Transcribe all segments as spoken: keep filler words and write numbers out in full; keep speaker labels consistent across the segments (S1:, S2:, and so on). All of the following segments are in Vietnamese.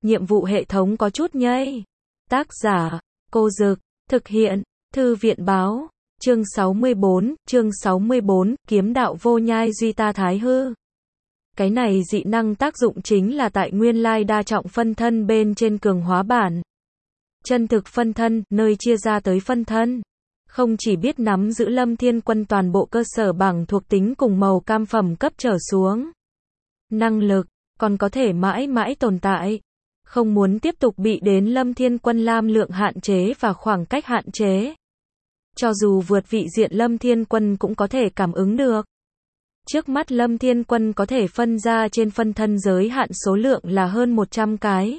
S1: nhiệm vụ hệ thống có chút nhây. Tác giả, Cô Dực, thực hiện, Thư viện báo, chương sáu mươi bốn, chương sáu mươi bốn, kiếm đạo vô nhai duy ta thái hư. Cái này dị năng tác dụng chính là tại nguyên lai đa trọng phân thân bên trên cường hóa bản. Chân thực phân thân, nơi chia ra tới phân thân. Không chỉ biết nắm giữ Lâm Thiên Quân toàn bộ cơ sở bảng thuộc tính cùng màu cam phẩm cấp trở xuống. Năng lực, còn có thể mãi mãi tồn tại. Không muốn tiếp tục bị đến Lâm Thiên Quân lam lượng hạn chế và khoảng cách hạn chế. Cho dù vượt vị diện Lâm Thiên Quân cũng có thể cảm ứng được. Trước mắt Lâm Thiên Quân có thể phân ra trên phân thân giới hạn số lượng là hơn một trăm cái.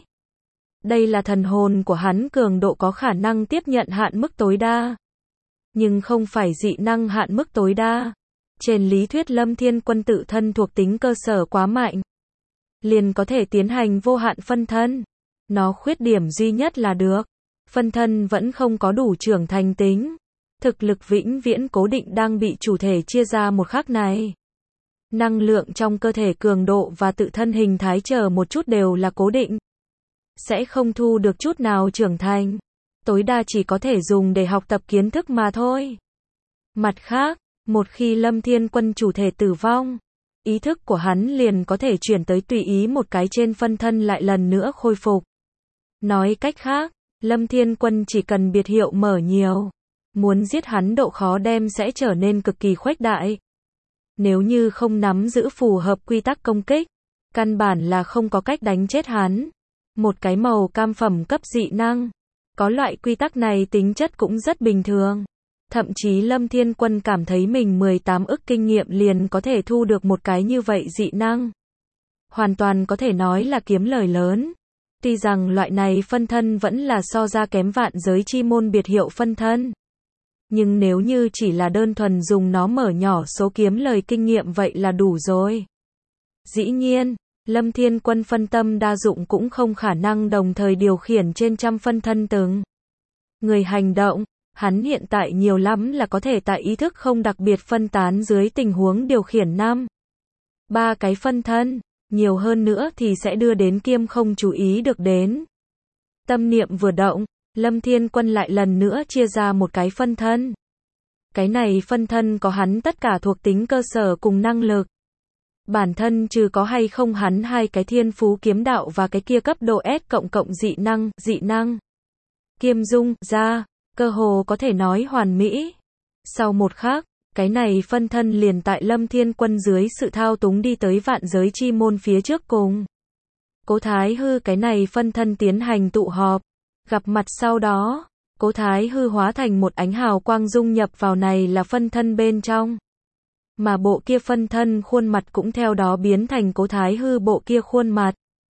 S1: Đây là thần hồn của hắn cường độ có khả năng tiếp nhận hạn mức tối đa. Nhưng không phải dị năng hạn mức tối đa. Trên lý thuyết Lâm Thiên Quân tự thân thuộc tính cơ sở quá mạnh. Liền có thể tiến hành vô hạn phân thân. Nó khuyết điểm duy nhất là được. Phân thân vẫn không có đủ trưởng thành tính. Thực lực vĩnh viễn cố định đang bị chủ thể chia ra một khắc này. Năng lượng trong cơ thể cường độ và tự thân hình thái chờ một chút đều là cố định. Sẽ không thu được chút nào trưởng thành. Tối đa chỉ có thể dùng để học tập kiến thức mà thôi. Mặt khác, một khi Lâm Thiên Quân chủ thể tử vong, ý thức của hắn liền có thể chuyển tới tùy ý một cái trên phân thân lại lần nữa khôi phục. Nói cách khác, Lâm Thiên Quân chỉ cần biệt hiệu mở nhiều. Muốn giết hắn độ khó đem sẽ trở nên cực kỳ khuếch đại. Nếu như không nắm giữ phù hợp quy tắc công kích, căn bản là không có cách đánh chết hắn. Một cái màu cam phẩm cấp dị năng. Có loại quy tắc này tính chất cũng rất bình thường. Thậm chí Lâm Thiên Quân cảm thấy mình mười tám ức kinh nghiệm liền có thể thu được một cái như vậy dị năng. Hoàn toàn có thể nói là kiếm lời lớn. Tuy rằng loại này phân thân vẫn là so ra kém vạn giới chi môn biệt hiệu phân thân. Nhưng nếu như chỉ là đơn thuần dùng nó mở nhỏ số kiếm lời kinh nghiệm vậy là đủ rồi. Dĩ nhiên, Lâm Thiên Quân phân tâm đa dụng cũng không khả năng đồng thời điều khiển trên trăm phân thân từng người hành động. Hắn hiện tại nhiều lắm là có thể tại ý thức không đặc biệt phân tán dưới tình huống điều khiển năm, ba cái phân thân, nhiều hơn nữa thì sẽ đưa đến kiêm không chú ý được đến. Tâm niệm vừa động, Lâm Thiên Quân lại lần nữa chia ra một cái phân thân. Cái này phân thân có hắn tất cả thuộc tính cơ sở cùng năng lực. Bản thân trừ có hay không hắn hai cái thiên phú kiếm đạo và cái kia cấp độ S cộng cộng dị năng, dị năng. Kiêm dung, ra, cơ hồ có thể nói hoàn mỹ. Sau một khắc, cái này phân thân liền tại Lâm Thiên Quân dưới sự thao túng đi tới vạn giới chi môn phía trước cùng. Cố Thái Hư cái này phân thân tiến hành tụ họp. Gặp mặt sau đó, Cố Thái Hư hóa thành một ánh hào quang dung nhập vào này là phân thân bên trong. Mà bộ kia phân thân khuôn mặt cũng theo đó biến thành Cố Thái Hư bộ kia khuôn mặt.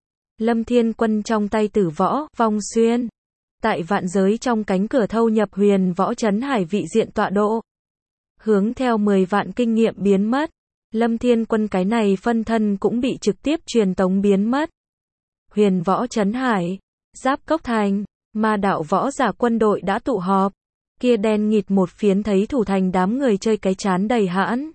S1: Lâm Thiên Quân trong tay tử võ, vong xuyên. Tại vạn giới trong cánh cửa thâu nhập huyền võ trấn hải vị diện tọa độ. Hướng theo mười vạn kinh nghiệm biến mất. Lâm Thiên Quân cái này phân thân cũng bị trực tiếp truyền tống biến mất. Huyền võ trấn hải, Giáp Cốc Thành, ma đạo võ giả quân đội đã tụ họp. Kia đen nghịt một phiến thấy thủ thành đám người chơi cái chán đầy hãn.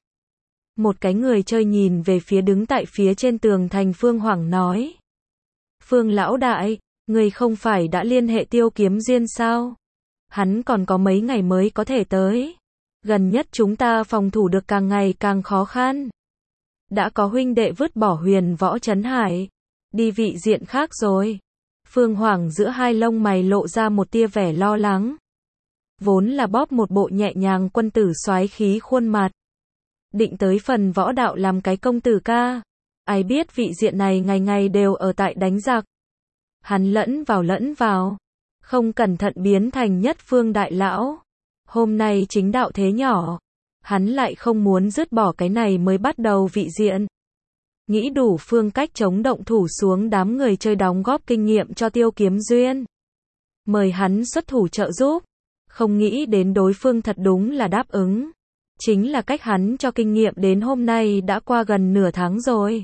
S1: Một cái người chơi nhìn về phía đứng tại phía trên tường thành Phương Hoảng nói. Phương lão đại, người không phải đã liên hệ Tiêu Kiếm Duyên sao? Hắn còn có mấy ngày mới có thể tới. Gần nhất chúng ta phòng thủ được càng ngày càng khó khăn. Đã có huynh đệ vứt bỏ huyền võ trấn hải. Đi vị diện khác rồi. Phương Hoảng giữa hai lông mày lộ ra một tia vẻ lo lắng. Vốn là bóp một bộ nhẹ nhàng quân tử soái khí khuôn mặt. Định tới phần võ đạo làm cái công tử ca. Ai biết vị diện này ngày ngày đều ở tại đánh giặc. Hắn lẫn vào lẫn vào. Không cẩn thận biến thành nhất phương đại lão. Hôm nay chính đạo thế nhỏ. Hắn lại không muốn dứt bỏ cái này mới bắt đầu vị diện. Nghĩ đủ phương cách chống động thủ xuống đám người chơi đóng góp kinh nghiệm cho Tiêu Kiếm Duyên. Mời hắn xuất thủ trợ giúp. Không nghĩ đến đối phương thật đúng là đáp ứng. Chính là cách hắn cho kinh nghiệm đến hôm nay đã qua gần nửa tháng rồi.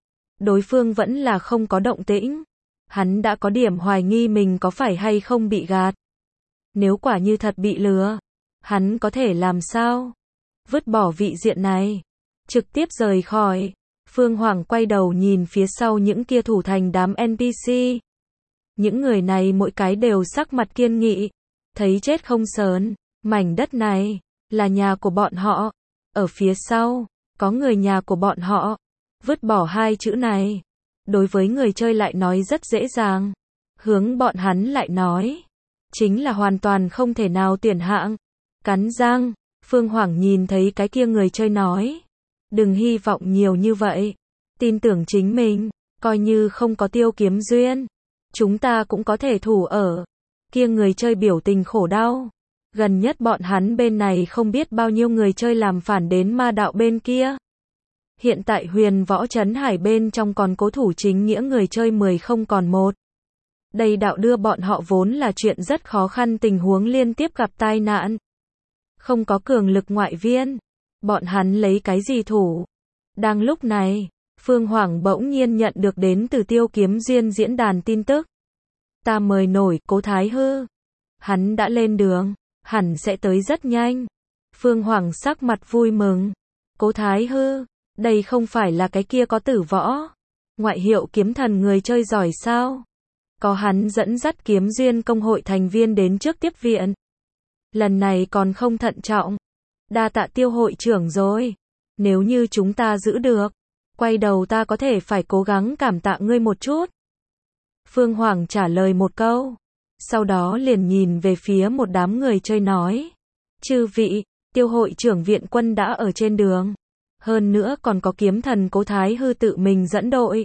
S1: Đối phương vẫn là không có động tĩnh. Hắn đã có điểm hoài nghi mình có phải hay không bị gạt. Nếu quả như thật bị lừa, hắn có thể làm sao? Vứt bỏ vị diện này. Trực tiếp rời khỏi. Phương Hoàng quay đầu nhìn phía sau những kia thủ thành đám en pê xê. Những người này mỗi cái đều sắc mặt kiên nghị, thấy chết không sờn. Mảnh đất này là nhà của bọn họ. Ở phía sau có người nhà của bọn họ. Vứt bỏ hai chữ này, đối với người chơi lại nói rất dễ dàng. Hướng bọn hắn lại nói, chính là hoàn toàn không thể nào tuyển hạng. Cắn răng, Phương Hoàng nhìn thấy cái kia người chơi nói, đừng hy vọng nhiều như vậy. Tin tưởng chính mình, coi như không có Tiêu Kiếm duyên, chúng ta cũng có thể thủ ở. Kia người chơi biểu tình khổ đau. Gần nhất bọn hắn bên này không biết bao nhiêu người chơi làm phản đến ma đạo bên kia. Hiện tại Huyền Võ Trấn Hải bên trong còn cố thủ chính nghĩa người chơi mười không còn một. Đây đạo đưa bọn họ vốn là chuyện rất khó khăn, tình huống liên tiếp gặp tai nạn. Không có cường lực ngoại viên, bọn hắn lấy cái gì thủ? Đang lúc này, Phương Hoàng bỗng nhiên nhận được đến từ Tiêu Kiếm Duyên diễn đàn tin tức. Ta mời nổi Cố Thái Hư. Hắn đã lên đường, hẳn sẽ tới rất nhanh. Phương Hoàng sắc mặt vui mừng. Cố Thái Hư, đây không phải là cái kia có tử võ, ngoại hiệu kiếm thần người chơi giỏi sao? Có hắn dẫn dắt Kiếm Duyên công hội thành viên đến trước tiếp viện. Lần này còn không thận trọng. Đa tạ Tiêu hội trưởng rồi. Nếu như chúng ta giữ được, quay đầu ta có thể phải cố gắng cảm tạ ngươi một chút. Phương Hoàng trả lời một câu. Sau đó liền nhìn về phía một đám người chơi nói. Chư vị, Tiêu hội trưởng viện quân đã ở trên đường. Hơn nữa còn có kiếm thần Cố Thái Hư tự mình dẫn đội.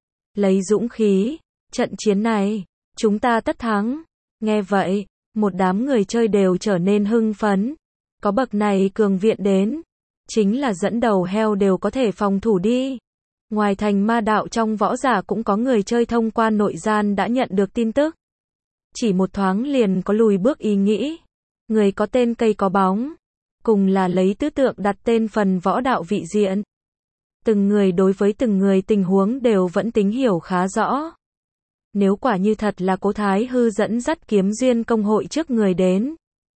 S1: Lấy dũng khí, trận chiến này, chúng ta tất thắng. Nghe vậy, một đám người chơi đều trở nên hưng phấn. Có bậc này cường viện đến, chính là dẫn đầu heo đều có thể phòng thủ đi. Ngoài thành ma đạo trong võ giả cũng có người chơi thông qua nội gian đã nhận được tin tức. Chỉ một thoáng liền có lùi bước ý nghĩ. Người có tên cây có bóng. Cùng là lấy tứ tượng đặt tên phần võ đạo vị diện. Từng người đối với từng người tình huống đều vẫn tính hiểu khá rõ. Nếu quả như thật là Cố Thái Hư dẫn dắt Kiếm Duyên công hội trước người đến.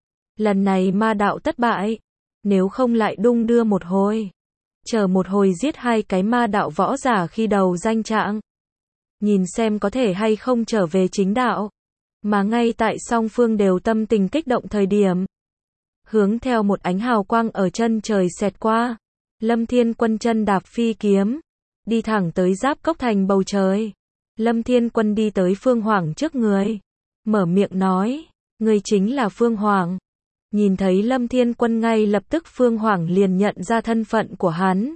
S1: Lần này ma đạo thất bại. Nếu không lại đung đưa một hồi. Chờ một hồi giết hai cái ma đạo võ giả khi đầu danh trạng. Nhìn xem có thể hay không trở về chính đạo. Mà ngay tại song phương đều tâm tình kích động thời điểm. Hướng theo một ánh hào quang ở chân trời xẹt qua. Lâm Thiên Quân chân đạp phi kiếm. Đi thẳng tới Giáp Cốc Thành bầu trời. Lâm Thiên Quân đi tới Phương Hoàng trước người. Mở miệng nói. Người chính là Phương Hoàng. Nhìn thấy Lâm Thiên Quân ngay lập tức Phương Hoàng liền nhận ra thân phận của hắn.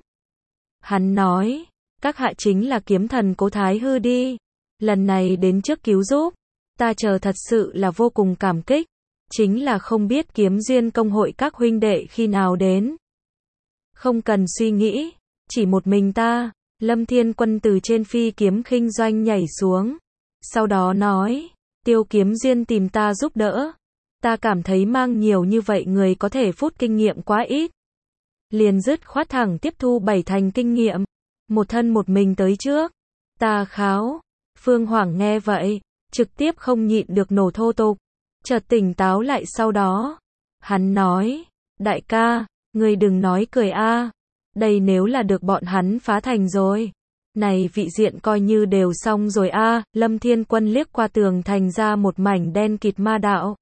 S1: Hắn nói. Các hạ chính là kiếm thần Cố Thái Hư đi. Lần này đến trước cứu giúp. Ta chờ thật sự là vô cùng cảm kích. Chính là không biết Kiếm Duyên công hội các huynh đệ khi nào đến. Không cần suy nghĩ. Chỉ một mình ta. Lâm Thiên Quân từ trên phi kiếm khinh doanh nhảy xuống. Sau đó nói. Tiêu Kiếm Duyên tìm ta giúp đỡ. Ta cảm thấy mang nhiều như vậy người có thể phút kinh nghiệm quá ít. Liền dứt khoát thẳng tiếp thu bảy thành kinh nghiệm. Một thân một mình tới trước. Ta kháo. Phương Hoàng nghe vậy. Trực tiếp không nhịn được nổ thô tục. Chợt tỉnh táo lại sau đó. Hắn nói. Đại ca, ngươi đừng nói cười a. Đây nếu là được bọn hắn phá thành rồi. Này vị diện coi như đều xong rồi a. Lâm Thiên Quân liếc qua tường thành ra một mảnh đen kịt ma đạo.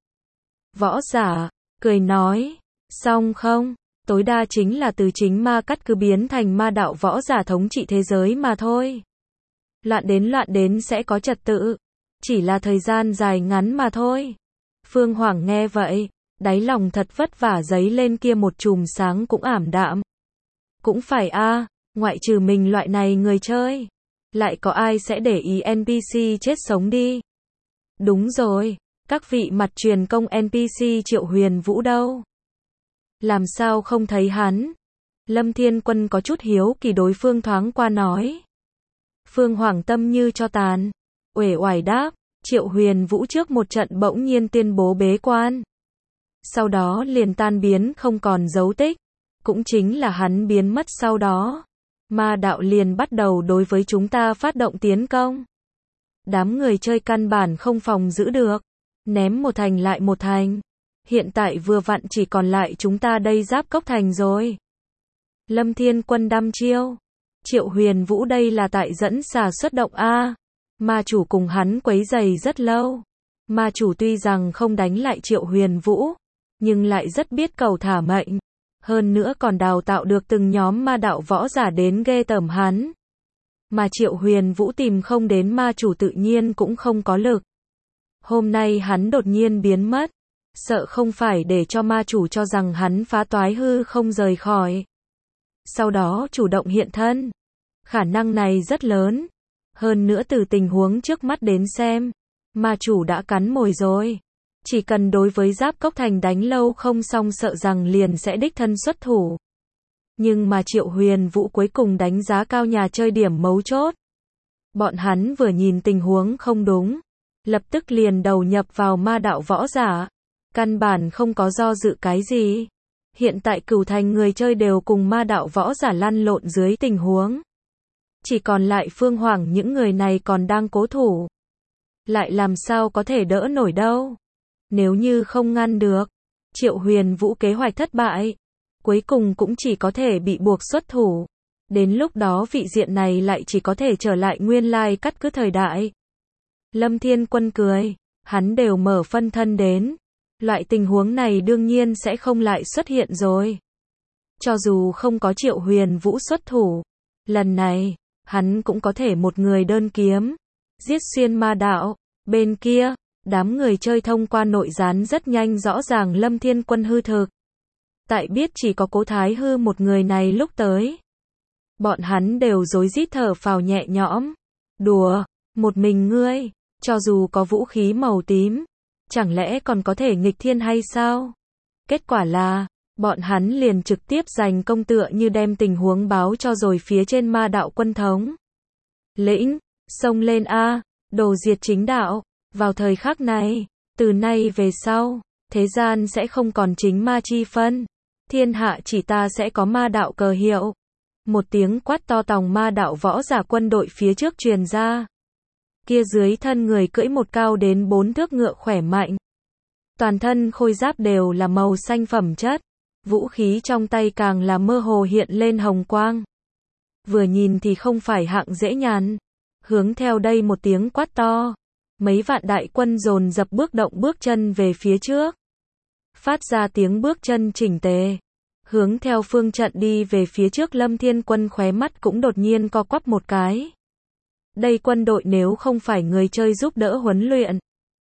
S1: Võ giả, cười nói. Xong không? Tối đa chính là từ chính ma cắt cứ biến thành ma đạo võ giả thống trị thế giới mà thôi. Loạn đến loạn đến sẽ có trật tự. Chỉ là thời gian dài ngắn mà thôi. Phương Hoàng nghe vậy, đáy lòng thật vất vả giấy lên kia một chùm sáng cũng ảm đạm. Cũng phải a, ngoại trừ mình loại này người chơi. Lại có ai sẽ để ý en pê xê chết sống đi. Đúng rồi, các vị mặt truyền công en pê xê Triệu Huyền Vũ đâu? Làm sao không thấy hắn? Lâm Thiên Quân có chút hiếu kỳ đối phương thoáng qua nói. Phương Hoàng tâm như cho tàn. Uể oải đáp, Triệu Huyền Vũ trước một trận bỗng nhiên tuyên bố bế quan. Sau đó liền tan biến không còn dấu tích. Cũng chính là hắn biến mất sau đó. Ma đạo liền bắt đầu đối với chúng ta phát động tiến công. Đám người chơi căn bản không phòng giữ được. Ném một thành lại một thành. Hiện tại vừa vặn chỉ còn lại chúng ta đây Giáp Cốc Thành rồi. Lâm Thiên Quân đăm chiêu. Triệu Huyền Vũ đây là tại dẫn xà xuất động a. Ma chủ cùng hắn quấy rầy rất lâu. Ma chủ tuy rằng không đánh lại Triệu Huyền Vũ, nhưng lại rất biết cầu thả mệnh. Hơn nữa còn đào tạo được từng nhóm ma đạo võ giả đến ghê tởm hắn. Mà Triệu Huyền Vũ tìm không đến ma chủ tự nhiên cũng không có lực. Hôm nay hắn đột nhiên biến mất, sợ không phải để cho ma chủ cho rằng hắn phá toái hư không rời khỏi. Sau đó chủ động hiện thân. Khả năng này rất lớn. Hơn nữa từ tình huống trước mắt đến xem, ma chủ đã cắn mồi rồi. Chỉ cần đối với Giáp Cốc Thành đánh lâu không xong sợ rằng liền sẽ đích thân xuất thủ. Nhưng mà Triệu Huyền Vũ cuối cùng đánh giá cao nhà chơi điểm mấu chốt. Bọn hắn vừa nhìn tình huống không đúng, lập tức liền đầu nhập vào ma đạo võ giả. Căn bản không có do dự cái gì. Hiện tại Cửu Thành người chơi đều cùng ma đạo võ giả lăn lộn dưới tình huống. Chỉ còn lại Phương Hoàng những người này còn đang cố thủ. Lại làm sao có thể đỡ nổi đâu. Nếu như không ngăn được, Triệu Huyền Vũ kế hoạch thất bại. Cuối cùng cũng chỉ có thể bị buộc xuất thủ. Đến lúc đó vị diện này lại chỉ có thể trở lại nguyên lai cắt cứ thời đại. Lâm Thiên Quân cười, hắn đều mở phân thân đến. Loại tình huống này đương nhiên sẽ không lại xuất hiện rồi. Cho dù không có Triệu Huyền Vũ xuất thủ, lần này, hắn cũng có thể một người đơn kiếm, giết xuyên ma đạo. Bên kia, đám người chơi thông qua nội gián rất nhanh rõ ràng Lâm Thiên Quân hư thực. Tại biết chỉ có Cố Thái Hư một người này lúc tới. Bọn hắn đều rối rít thở phào nhẹ nhõm. Đùa, một mình ngươi, cho dù có vũ khí màu tím, chẳng lẽ còn có thể nghịch thiên hay sao? Kết quả là, bọn hắn liền trực tiếp giành công tựa như đem tình huống báo cho rồi phía trên ma đạo quân thống. Lĩnh, xông lên a, đồ diệt chính đạo. Vào thời khắc này, từ nay về sau, thế gian sẽ không còn chính ma chi phân. Thiên hạ chỉ ta sẽ có ma đạo cờ hiệu. Một tiếng quát to tòng ma đạo võ giả quân đội phía trước truyền ra. Kia dưới thân người cưỡi một cao đến bốn thước ngựa khỏe mạnh. Toàn thân khôi giáp đều là màu xanh phẩm chất. Vũ khí trong tay càng là mơ hồ hiện lên hồng quang. Vừa nhìn thì không phải hạng dễ nhàn. Hướng theo đây một tiếng quát to. Mấy vạn đại quân dồn dập bước động bước chân về phía trước. Phát ra tiếng bước chân chỉnh tề. Hướng theo phương trận đi về phía trước Lâm Thiên Quân khóe mắt cũng đột nhiên co quắp một cái. Đây quân đội nếu không phải người chơi giúp đỡ huấn luyện.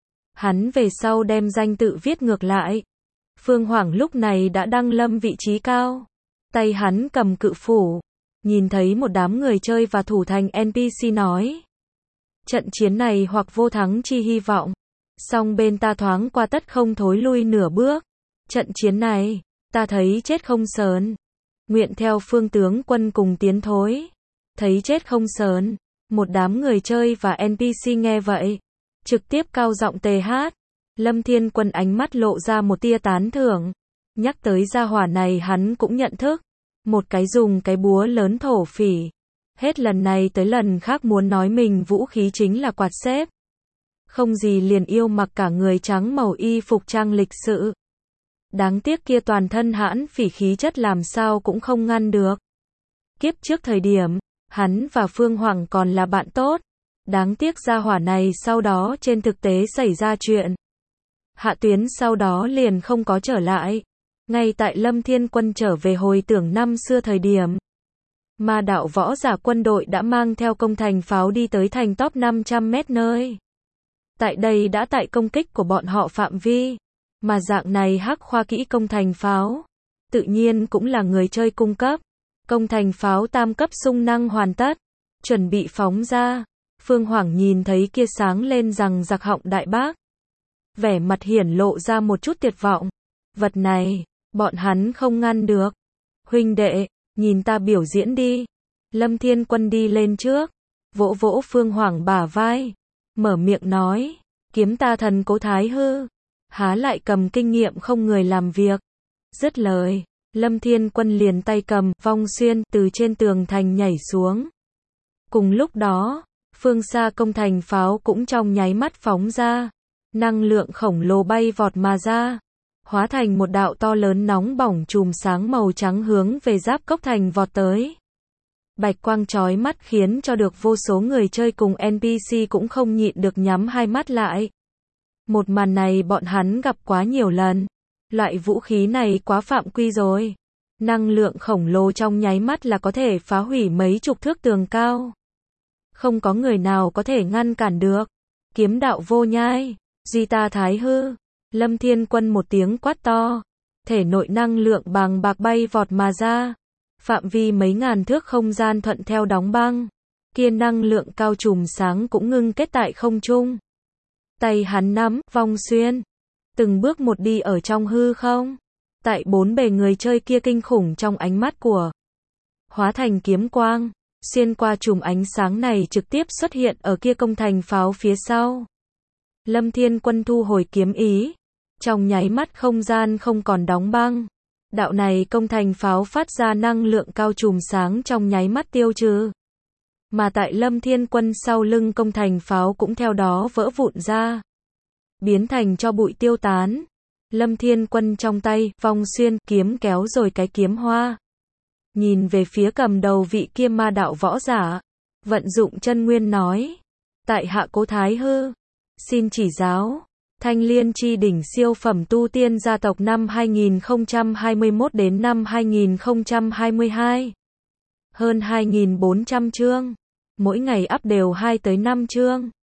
S1: Hắn về sau đem danh tự viết ngược lại. Phương Hoàng lúc này đã đăng lâm vị trí cao. Tay hắn cầm cự phủ. Nhìn thấy một đám người chơi và thủ thành en pê xê nói. Trận chiến này hoặc vô thắng chi hy vọng. Song bên ta thoáng qua tất không thối lui nửa bước. Trận chiến này, ta thấy chết không sờn. Nguyện theo phương tướng quân cùng tiến thối. Thấy chết không sờn. Một đám người chơi và en pê xê nghe vậy. Trực tiếp cao giọng tề hát. Lâm Thiên Quân ánh mắt lộ ra một tia tán thưởng. Nhắc tới gia hỏa này hắn cũng nhận thức. Một cái dùng cái búa lớn thổ phỉ. Hết lần này tới lần khác muốn nói mình vũ khí chính là quạt xếp. Không gì liền yêu mặc cả người trắng màu y phục trang lịch sự. Đáng tiếc kia toàn thân hãn phỉ khí chất làm sao cũng không ngăn được. Kiếp trước thời điểm, hắn và Phương Hoàng còn là bạn tốt. Đáng tiếc gia hỏa này sau đó trên thực tế xảy ra chuyện. Hạ Tuyến sau đó liền không có trở lại. Ngay tại Lâm Thiên Quân trở về hồi tưởng năm xưa thời điểm. Ma đạo võ giả quân đội đã mang theo công thành pháo đi tới thành top năm trăm mét nơi. Tại đây đã tại công kích của bọn họ phạm vi. Mà dạng này hắc khoa kỹ công thành pháo. Tự nhiên cũng là người chơi cung cấp. Công thành pháo tam cấp xung năng hoàn tất. Chuẩn bị phóng ra. Phương Hoàng nhìn thấy kia sáng lên rằng giặc họng đại bác. Vẻ mặt hiển lộ ra một chút tuyệt vọng. Vật này, bọn hắn không ngăn được. Huynh đệ, nhìn ta biểu diễn đi. Lâm Thiên Quân đi lên trước. Vỗ vỗ Phương Hoàng bả vai. Mở miệng nói. Kiếm ta thần Cố Thái Hư. Há lại cầm kinh nghiệm không người làm việc. Dứt lời. Lâm Thiên Quân liền tay cầm vong xuyên từ trên tường thành nhảy xuống. Cùng lúc đó, phương xa công thành pháo cũng trong nháy mắt phóng ra. Năng lượng khổng lồ bay vọt mà ra. Hóa thành một đạo to lớn nóng bỏng chùm sáng màu trắng hướng về Giáp Cốc Thành vọt tới. Bạch quang chói mắt khiến cho được vô số người chơi cùng en pê xê cũng không nhịn được nhắm hai mắt lại. Một màn này bọn hắn gặp quá nhiều lần. Loại vũ khí này quá phạm quy rồi. Năng lượng khổng lồ trong nháy mắt là có thể phá hủy mấy chục thước tường cao. Không có người nào có thể ngăn cản được. Kiếm đạo vô nhai, Duy Ta Thái Hư. Lâm Thiên Quân một tiếng quát to. Thể nội năng lượng bàng bạc bay vọt mà ra. Phạm vi mấy ngàn thước không gian thuận theo đóng băng. Kia năng lượng cao trùm sáng cũng ngưng kết tại không trung. Tay hắn nắm, vong xuyên. Từng bước một đi ở trong hư không. Tại bốn bề người chơi kia kinh khủng trong ánh mắt của. Hóa thành kiếm quang. Xuyên qua chùm ánh sáng này trực tiếp xuất hiện ở kia công thành pháo phía sau. Lâm Thiên Quân thu hồi kiếm ý. Trong nháy mắt không gian không còn đóng băng. Đạo này công thành pháo phát ra năng lượng cao trùm sáng trong nháy mắt tiêu trừ. Mà tại Lâm Thiên Quân sau lưng công thành pháo cũng theo đó vỡ vụn ra. Biến thành cho bụi tiêu tán. Lâm Thiên Quân trong tay, vong xuyên, kiếm kéo rồi cái kiếm hoa. Nhìn về phía cầm đầu vị kia ma đạo võ giả. Vận dụng chân nguyên nói. Tại hạ Cố Thái Hư. Xin chỉ giáo. Thanh Liên Chi Đỉnh siêu phẩm tu tiên gia tộc năm hai nghìn không trăm hai mươi mốt đến năm hai nghìn không trăm hai mươi hai. Hơn hai nghìn bốn trăm chương. Mỗi ngày up đều hai tới năm chương.